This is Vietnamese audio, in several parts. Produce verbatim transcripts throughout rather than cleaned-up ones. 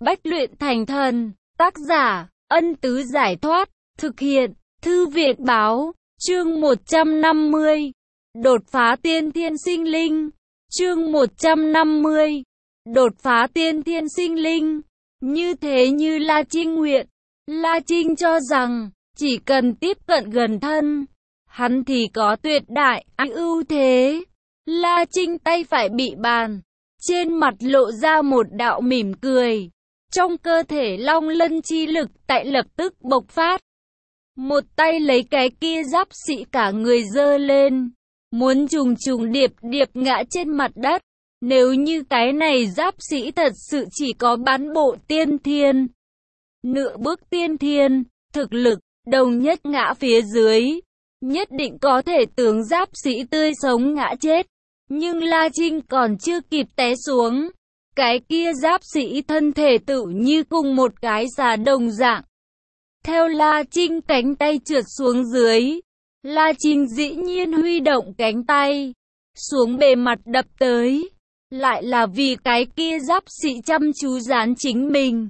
Bách luyện thành thần, tác giả, Ân Tứ Giải Thoát, thực hiện, Thư Viện Báo, chương một trăm năm mươi, đột phá tiên thiên sinh linh, chương một trăm năm mươi, đột phá tiên thiên sinh linh, như thế như La Trinh nguyện, La Trinh cho rằng, chỉ cần tiếp cận gần thân, hắn thì có tuyệt đại ưu thế. La Trinh tay phải bị bàn, trên mặt lộ ra một đạo mỉm cười. Trong cơ thể long lân chi lực tại lập tức bộc phát. Một tay lấy cái kia giáp sĩ cả người giơ lên, muốn trùng trùng điệp điệp ngã trên mặt đất. Nếu như cái này giáp sĩ thật sự chỉ có bán bộ tiên thiên, nửa bước tiên thiên, thực lực, đồng nhất ngã phía dưới, nhất định có thể tướng giáp sĩ tươi sống ngã chết. Nhưng La Trinh còn chưa kịp té xuống, cái kia giáp sĩ thân thể tự như cùng một cái xà đồng dạng. Theo La Trinh cánh tay trượt xuống dưới, La Trinh dĩ nhiên huy động cánh tay, xuống bề mặt đập tới. Lại là vì cái kia giáp sĩ chăm chú dán chính mình.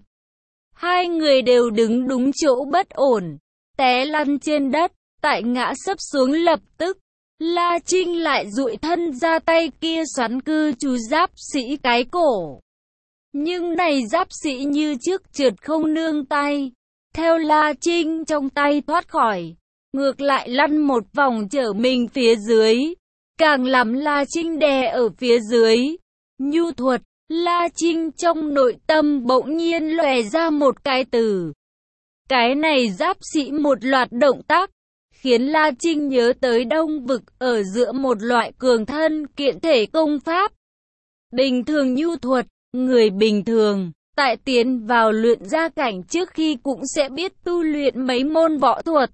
Hai người đều đứng đúng chỗ bất ổn, té lăn trên đất, tại ngã sấp xuống lập tức. La Trinh lại duỗi thân ra tay kia xoắn cư chú giáp sĩ cái cổ. Nhưng này giáp sĩ như trước trượt không nương tay. Theo La Trinh trong tay thoát khỏi, ngược lại lăn một vòng trở mình phía dưới. Càng làm La Trinh đè ở phía dưới. Nhu thuật, La Trinh trong nội tâm bỗng nhiên lòe ra một cái từ. Cái này giáp sĩ một loạt động tác, khiến La Trinh nhớ tới Đông Vực ở giữa một loại cường thân kiện thể công pháp. Bình thường nhu thuật, người bình thường, tại tiến vào luyện gia cảnh trước khi cũng sẽ biết tu luyện mấy môn võ thuật.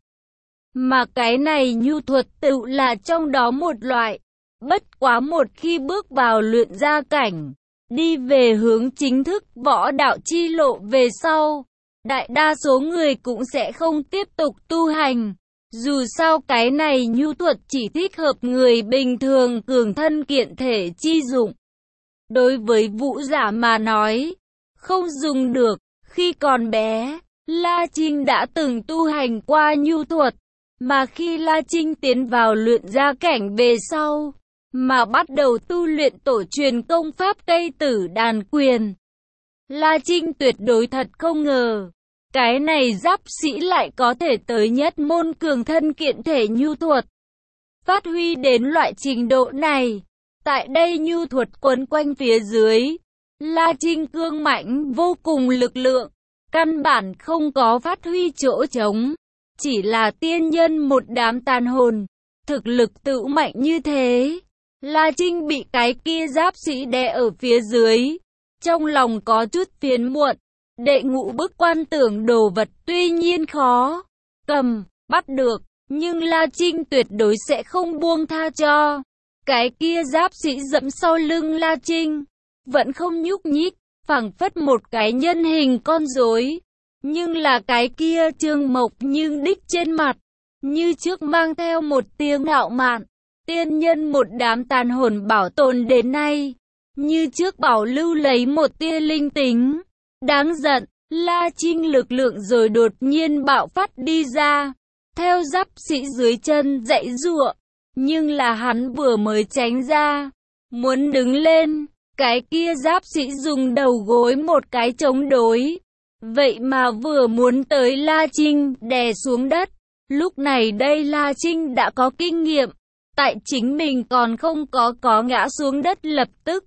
Mà cái này nhu thuật tự là trong đó một loại. Bất quá một khi bước vào luyện gia cảnh, đi về hướng chính thức võ đạo chi lộ về sau, đại đa số người cũng sẽ không tiếp tục tu hành. Dù sao cái này nhu thuật chỉ thích hợp người bình thường cường thân kiện thể chi dụng. Đối với vũ giả mà nói, không dùng được. Khi còn bé, La Trinh đã từng tu hành qua nhu thuật, mà khi La Trinh tiến vào luyện gia cảnh về sau, mà bắt đầu tu luyện tổ truyền công pháp cây tử đàn quyền. La Trinh tuyệt đối thật không ngờ, cái này giáp sĩ lại có thể tới nhất môn cường thân kiện thể nhu thuật. Phát huy đến loại trình độ này, tại đây nhu thuật quấn quanh phía dưới, La Trinh cương mãnh vô cùng lực lượng, căn bản không có phát huy chỗ trống, chỉ là tiên nhân một đám tàn hồn, thực lực tự mạnh như thế. La Trinh bị cái kia giáp sĩ đè ở phía dưới, trong lòng có chút phiền muộn. Đệ ngũ bức quan tưởng đồ vật tuy nhiên khó cầm, bắt được, nhưng La Trinh tuyệt đối sẽ không buông tha cho. Cái kia giáp sĩ dẫm sau lưng La Trinh, vẫn không nhúc nhích, phảng phất một cái nhân hình con rối. Nhưng là cái kia Trương Mộc nhưng đích trên mặt, như trước mang theo một tiếng ngạo mạn. Tiên nhân một đám tàn hồn bảo tồn đến nay, như trước bảo lưu lấy một tia linh tính. Đáng giận, La Trinh lực lượng rồi đột nhiên bạo phát đi ra, theo giáp sĩ dưới chân dãy giụa, nhưng là hắn vừa mới tránh ra, muốn đứng lên, cái kia giáp sĩ dùng đầu gối một cái chống đối, vậy mà vừa muốn tới La Trinh đè xuống đất. Lúc này đây La Trinh đã có kinh nghiệm, tại chính mình còn không có có ngã xuống đất lập tức,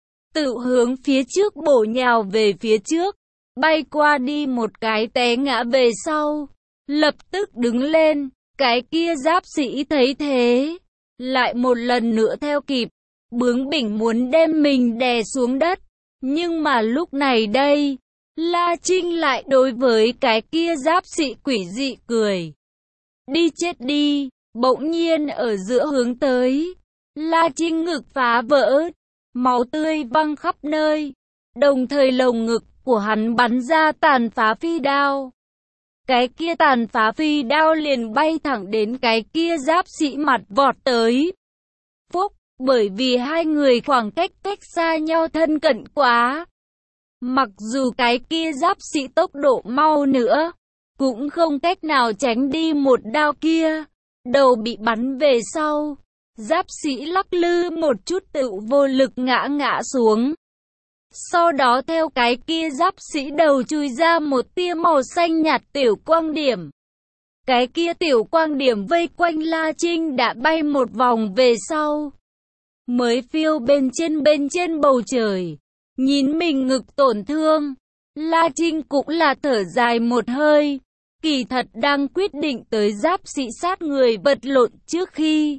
tự hướng phía trước bổ nhào về phía trước. Bay qua đi một cái té ngã về sau, lập tức đứng lên. Cái kia giáp sĩ thấy thế, lại một lần nữa theo kịp, bướng bỉnh muốn đem mình đè xuống đất. Nhưng mà lúc này đây, La Trinh lại đối với cái kia giáp sĩ quỷ dị cười. Đi chết đi, bỗng nhiên ở giữa hướng tới. La Trinh ngực phá vỡ, máu tươi văng khắp nơi, đồng thời lồng ngực của hắn bắn ra tàn phá phi đao. Cái kia tàn phá phi đao liền bay thẳng đến cái kia giáp sĩ mặt vọt tới. Phúc, bởi vì hai người khoảng cách cách xa nhau thân cận quá, Mặc dù cái kia giáp sĩ tốc độ mau nữa, cũng không cách nào tránh đi một đao kia. Đầu bị bắn về sau, giáp sĩ lắc lư một chút tự vô lực ngã ngã xuống. Sau đó theo cái kia giáp sĩ đầu chui ra một tia màu xanh nhạt tiểu quang điểm. Cái kia tiểu quang điểm vây quanh La Trinh đã bay một vòng về sau, mới phiêu bên trên bên trên bầu trời. Nhìn mình ngực tổn thương, La Trinh cũng là thở dài một hơi. Kỳ thật đang quyết định tới giáp sĩ sát người vật lộn trước khi,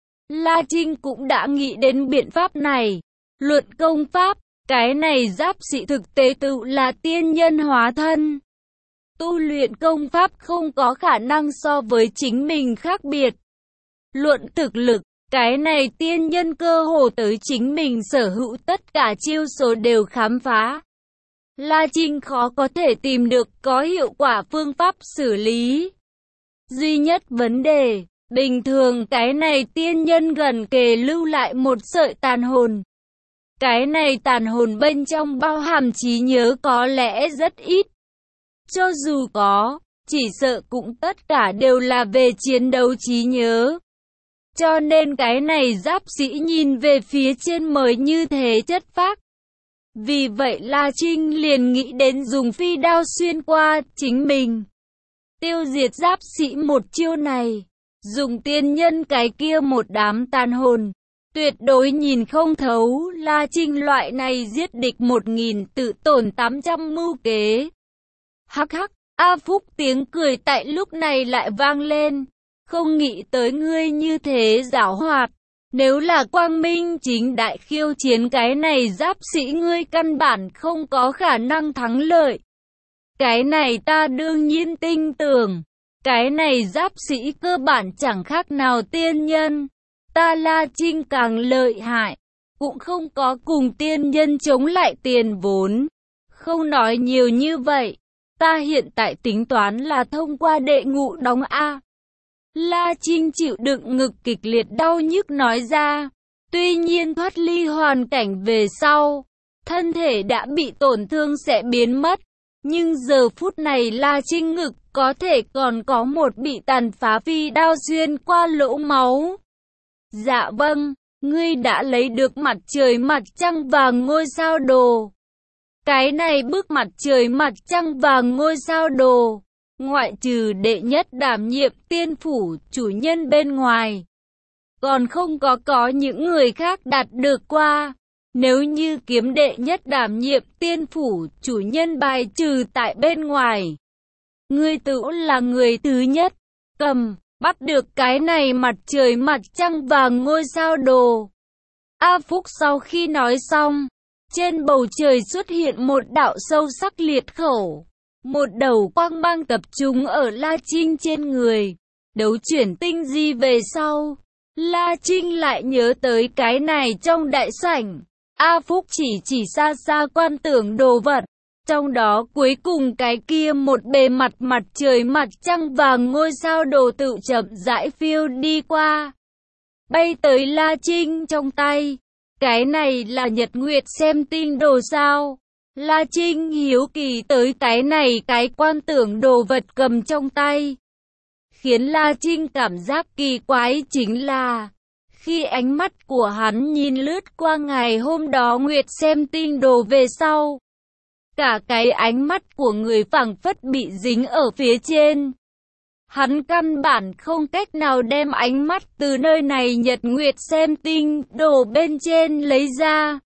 La Trinh cũng đã nghĩ đến biện pháp này. Luận công pháp, cái này giáp sĩ thực tế tự là tiên nhân hóa thân. Tu luyện công pháp không có khả năng so với chính mình khác biệt. Luận thực lực, cái này tiên nhân cơ hồ tới chính mình sở hữu tất cả chiêu số đều khám phá. La Trinh khó có thể tìm được có hiệu quả phương pháp xử lý. Duy nhất vấn đề, bình thường cái này tiên nhân gần kề lưu lại một sợi tàn hồn. Cái này tàn hồn bên trong bao hàm trí nhớ có lẽ rất ít. Cho dù có, chỉ sợ cũng tất cả đều là về chiến đấu trí nhớ. Cho nên cái này giáp sĩ nhìn về phía trên mới như thế chất phác. Vì vậy La Trinh liền nghĩ đến dùng phi đao xuyên qua chính mình, tiêu diệt giáp sĩ một chiêu này. Dùng tiên nhân cái kia một đám tàn hồn, tuyệt đối nhìn không thấu. La Trinh loại này giết địch một nghìn tự tổn tám trăm mưu kế. Hắc hắc, A Phúc tiếng cười tại lúc này lại vang lên. Không nghĩ tới ngươi như thế giảo hoạt. Nếu là quang minh chính đại khiêu chiến cái này giáp sĩ ngươi căn bản không có khả năng thắng lợi. Cái này ta đương nhiên tin tưởng. Cái này giáp sĩ cơ bản chẳng khác nào tiên nhân. Ta La Trinh càng lợi hại, cũng không có cùng tiên nhân chống lại tiền vốn. Không nói nhiều như vậy, ta hiện tại tính toán là thông qua đệ ngũ đóng A. La Trinh chịu đựng ngực kịch liệt đau nhức nói ra. Tuy nhiên thoát ly hoàn cảnh về sau, thân thể đã bị tổn thương sẽ biến mất. Nhưng giờ phút này La Trinh ngực có thể còn có một bị tàn phá phi đao xuyên qua lỗ máu. Dạ vâng, ngươi đã lấy được mặt trời mặt trăng và ngôi sao đồ. Cái này bức mặt trời mặt trăng và ngôi sao đồ, ngoại trừ đệ nhất đảm nhiệm tiên phủ chủ nhân bên ngoài, còn không có có những người khác đạt được qua. Nếu như kiếm đệ nhất đảm nhiệm tiên phủ chủ nhân bài trừ tại bên ngoài, ngươi tự là người thứ nhất cầm, bắt được cái này mặt trời mặt trăng và ngôi sao đồ. A Phúc sau khi nói xong, trên bầu trời xuất hiện một đạo sâu sắc liệt khẩu. Một đầu quang mang tập trung ở La Trinh trên người. Đấu chuyển tinh di về sau, La Trinh lại nhớ tới cái này trong đại sảnh. A Phúc chỉ chỉ xa xa quan tưởng đồ vật. Trong đó cuối cùng cái kia một bề mặt mặt trời mặt trăng và ngôi sao đồ tự chậm rãi phiêu đi qua, bay tới La Trinh trong tay. Cái này là nhật nguyệt xem tinh đồ sao? La Trinh hiếu kỳ tới cái này cái quan tưởng đồ vật cầm trong tay. Khiến La Trinh cảm giác kỳ quái chính là, khi ánh mắt của hắn nhìn lướt qua ngày hôm đó nguyệt xem tinh đồ về sau, cả cái ánh mắt của người phảng phất bị dính ở phía trên. Hắn căn bản không cách nào đem ánh mắt từ nơi này nhật nguyệt xem tinh đồ bên trên lấy ra.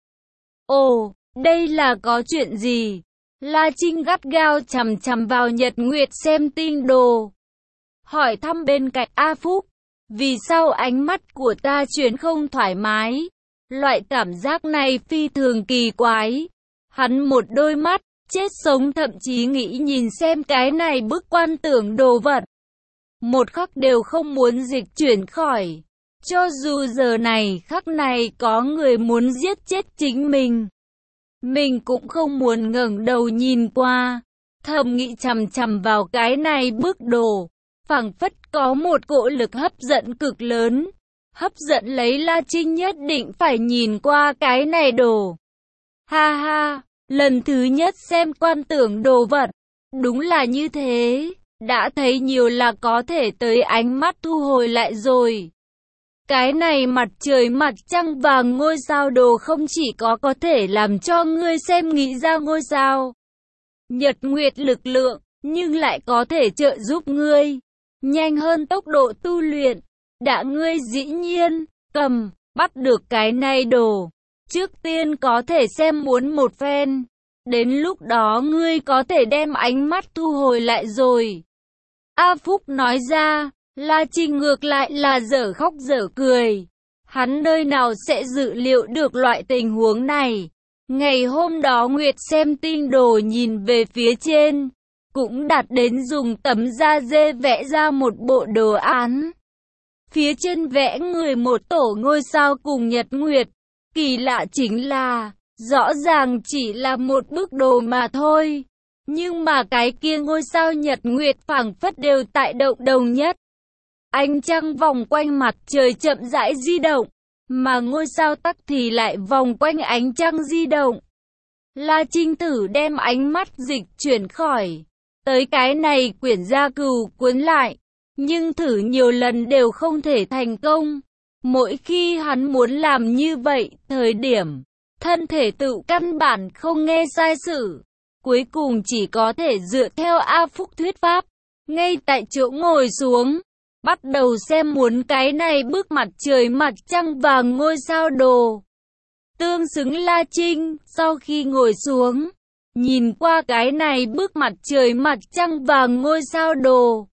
Ồ, đây là có chuyện gì? La Trinh gắt gao chằm chằm vào nhật nguyệt xem tinh đồ, hỏi thăm bên cạnh A Phúc. Vì sao ánh mắt của ta chuyển không thoải mái? Loại cảm giác này phi thường kỳ quái. Hắn một đôi mắt, chết sống thậm chí nghĩ nhìn xem cái này bức quan tưởng đồ vật. Một khắc đều không muốn dịch chuyển khỏi. Cho dù giờ này khắc này có người muốn giết chết chính mình, mình cũng không muốn ngẩng đầu nhìn qua. Thầm nghĩ chằm chằm vào cái này bức đồ, phảng phất có một cỗ lực hấp dẫn cực lớn, hấp dẫn lấy La Trinh nhất định phải nhìn qua cái này đồ. Ha ha, Lần thứ nhất xem quan tưởng đồ vật. Đúng là như thế. Đã thấy nhiều là có thể tới ánh mắt thu hồi lại rồi. Cái này mặt trời mặt trăng và ngôi sao đồ không chỉ có có thể làm cho ngươi xem nghĩ ra ngôi sao, nhật nguyệt lực lượng, nhưng lại có thể trợ giúp ngươi nhanh hơn tốc độ tu luyện. Đã ngươi dĩ nhiên cầm bắt được cái này đồ, trước tiên có thể xem muốn một phen. Đến lúc đó ngươi có thể đem ánh mắt thu hồi lại rồi. A Phúc nói ra. La Trinh ngược lại là dở khóc dở cười. Hắn nơi nào sẽ dự liệu được loại tình huống này. Ngày hôm đó Nguyệt xem tin đồ nhìn về phía trên, cũng đạt đến dùng tấm da dê vẽ ra một bộ đồ án. Phía trên vẽ người một tổ ngôi sao cùng nhật nguyệt. Kỳ lạ chính là, rõ ràng chỉ là một bức đồ mà thôi. Nhưng mà cái kia ngôi sao nhật nguyệt phảng phất đều tại động đồng nhất. Ánh trăng vòng quanh mặt trời chậm rãi di động, mà ngôi sao tắc thì lại vòng quanh ánh trăng di động. La Trinh Tử đem ánh mắt dịch chuyển khỏi tới cái này quyển gia cừu cuốn lại, nhưng thử nhiều lần đều không thể thành công. Mỗi khi hắn muốn làm như vậy, thời điểm thân thể tự căn bản không nghe sai sự, cuối cùng chỉ có thể dựa theo A Phúc thuyết pháp, ngay tại chỗ ngồi xuống, bắt đầu xem muốn cái này bức mặt trời mặt trăng và ngôi sao đồ. Tương xứng La Trinh, sau khi ngồi xuống, nhìn qua cái này bức mặt trời mặt trăng và ngôi sao đồ,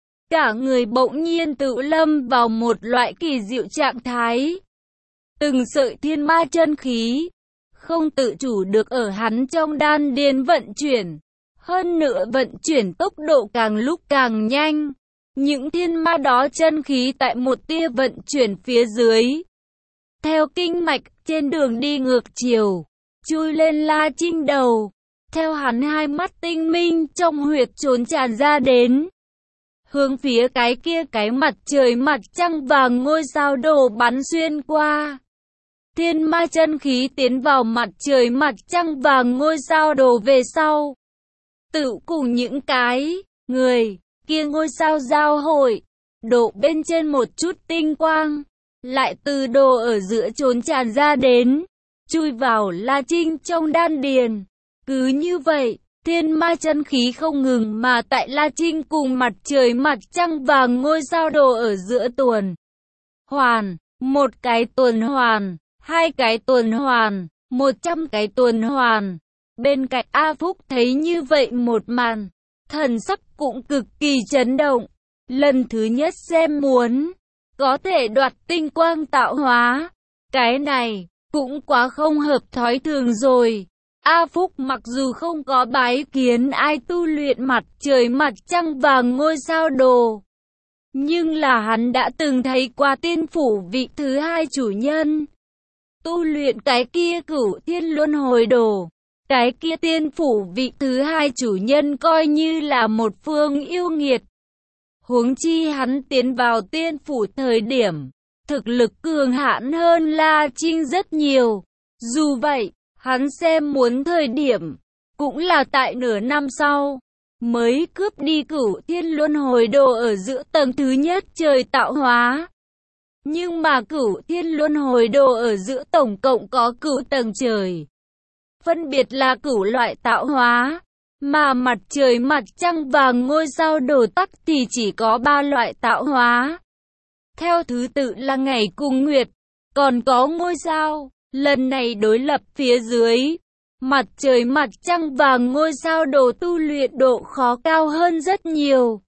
cả người bỗng nhiên tự lâm vào một loại kỳ diệu trạng thái. Từng sợi thiên ma chân khí không tự chủ được ở hắn trong đan điền vận chuyển, hơn nữa vận chuyển tốc độ càng lúc càng nhanh. Những thiên ma đó chân khí tại một tia vận chuyển phía dưới, theo kinh mạch trên đường đi ngược chiều, chui lên La Trinh đầu, theo hắn hai mắt tinh minh trong huyệt trốn tràn ra đến, hướng phía cái kia cái mặt trời mặt trăng và ngôi sao đồ bắn xuyên qua. Thiên ma chân khí tiến vào mặt trời mặt trăng và ngôi sao đồ về sau, tự cùng những cái người kia ngôi sao giao hội, đổ bên trên một chút tinh quang, lại từ đồ ở giữa trốn tràn ra đến, chui vào La Trinh trong đan điền. Cứ như vậy, thiên ma chân khí không ngừng mà tại La Trinh cùng mặt trời mặt trăng và ngôi sao đồ ở giữa tuần hoàn, một cái tuần hoàn, hai cái tuần hoàn, một trăm cái tuần hoàn. Bên cạnh A Phúc thấy như vậy một màn, thần sắc cũng cực kỳ chấn động. Lần thứ nhất xem muốn có thể đoạt tinh quang tạo hóa, cái này cũng quá không hợp thói thường rồi. A Phúc mặc dù không có bái kiến ai tu luyện mặt trời mặt trăng và ngôi sao đồ, nhưng là hắn đã từng thấy qua tiên phủ vị thứ hai chủ nhân tu luyện cái kia Cửu Thiên Luân Hồi Đồ. Cái kia tiên phủ vị thứ hai chủ nhân coi như là một phương yêu nghiệt. Huống chi hắn tiến vào tiên phủ thời điểm, thực lực cường hãn hơn La Trinh rất nhiều. Dù vậy, hắn xem muốn thời điểm, cũng là tại nửa năm sau, mới cướp đi Cửu Thiên Luân Hồi Đồ ở giữa tầng thứ nhất trời tạo hóa. Nhưng mà Cửu Thiên Luân Hồi Đồ ở giữa tổng cộng có cửu tầng trời, phân biệt là cửu loại tạo hóa, mà mặt trời mặt trăng và ngôi sao đồ tắc thì chỉ có ba loại tạo hóa. Theo thứ tự là ngày cùng nguyệt, còn có ngôi sao. Lần này đối lập phía dưới, mặt trời mặt trăng và ngôi sao đồ tu luyện độ khó cao hơn rất nhiều.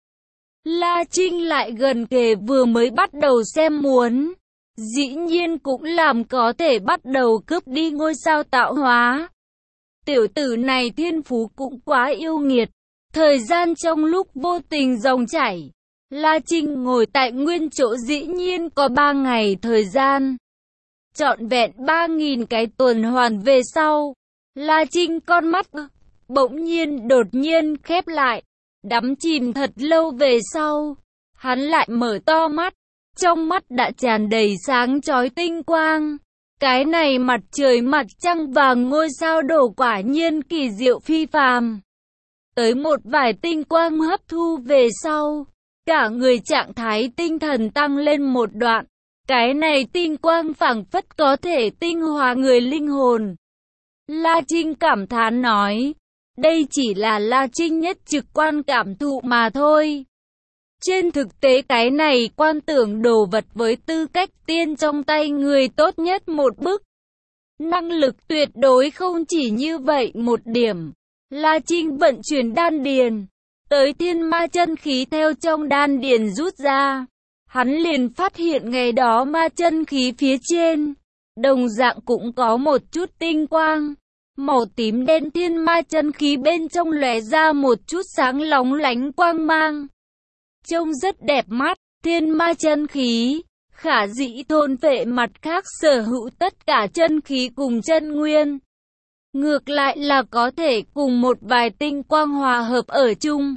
La Trinh lại gần kề vừa mới bắt đầu xem muốn, dĩ nhiên cũng làm có thể bắt đầu cướp đi ngôi sao tạo hóa. Tiểu tử này thiên phú cũng quá yêu nghiệt. Thời gian trong lúc vô tình dòng chảy, La Trinh ngồi tại nguyên chỗ dĩ nhiên có ba ngày thời gian. Trọn vẹn ba nghìn cái tuần hoàn về sau, La Trinh con mắt bỗng nhiên đột nhiên khép lại, đắm chìm thật lâu về sau, hắn lại mở to mắt, trong mắt đã tràn đầy sáng chói tinh quang. Cái này mặt trời mặt trăng và ngôi sao đổ quả nhiên kỳ diệu phi phàm. Tới một vài tinh quang hấp thu về sau, cả người trạng thái tinh thần tăng lên một đoạn. Cái này tinh quang phảng phất có thể tinh hóa người linh hồn. La Trinh cảm thán nói, đây chỉ là La Trinh nhất trực quan cảm thụ mà thôi. Trên thực tế cái này quan tưởng đồ vật với tư cách tiên trong tay người tốt nhất một bức. Năng lực tuyệt đối không chỉ như vậy một điểm. La Trinh vận chuyển đan điền, tới thiên ma chân khí theo trong đan điền rút ra. Hắn liền phát hiện ngày đó ma chân khí phía trên, đồng dạng cũng có một chút tinh quang. Màu tím đen thiên ma chân khí bên trong lóe ra một chút sáng lóng lánh quang mang. Trông rất đẹp mắt, thiên ma chân khí, khả dĩ thôn phệ mặt khác sở hữu tất cả chân khí cùng chân nguyên. Ngược lại là có thể cùng một vài tinh quang hòa hợp ở chung.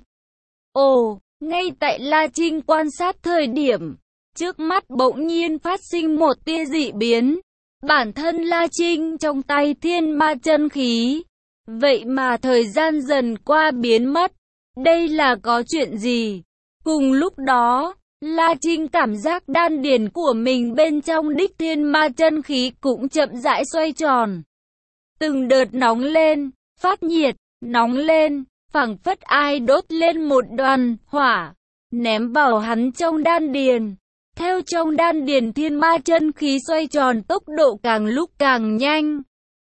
Ồ, ngay tại La Trinh quan sát thời điểm, trước mắt bỗng nhiên phát sinh một tia dị biến. Bản thân La Trinh trong tay thiên ma chân khí, vậy mà thời gian dần qua biến mất. Đây là có chuyện gì? Cùng lúc đó, La Trinh cảm giác đan điền của mình bên trong đích thiên ma chân khí cũng chậm rãi xoay tròn. Từng đợt nóng lên, phát nhiệt, nóng lên, phảng phất ai đốt lên một đoàn hỏa, ném vào hắn trong đan điền. Theo trong đan điền thiên ma chân khí xoay tròn tốc độ càng lúc càng nhanh.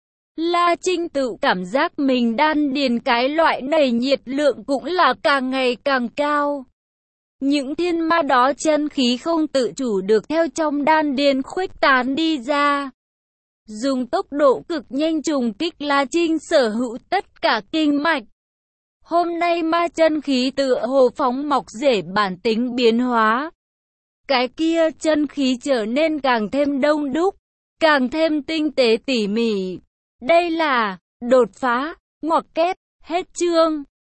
La Trinh tự cảm giác mình đan điền cái loại này nhiệt lượng cũng là càng ngày càng cao. Những thiên ma đó chân khí không tự chủ được theo trong đan điền khuếch tán đi ra. Dùng tốc độ cực nhanh trùng kích La Trinh sở hữu tất cả kinh mạch. Hôm nay ma chân khí tựa hồ phóng mọc rễ bản tính biến hóa. Cái kia chân khí trở nên càng thêm đông đúc, càng thêm tinh tế tỉ mỉ. Đây là đột phá, ngoặc kép, hết chương.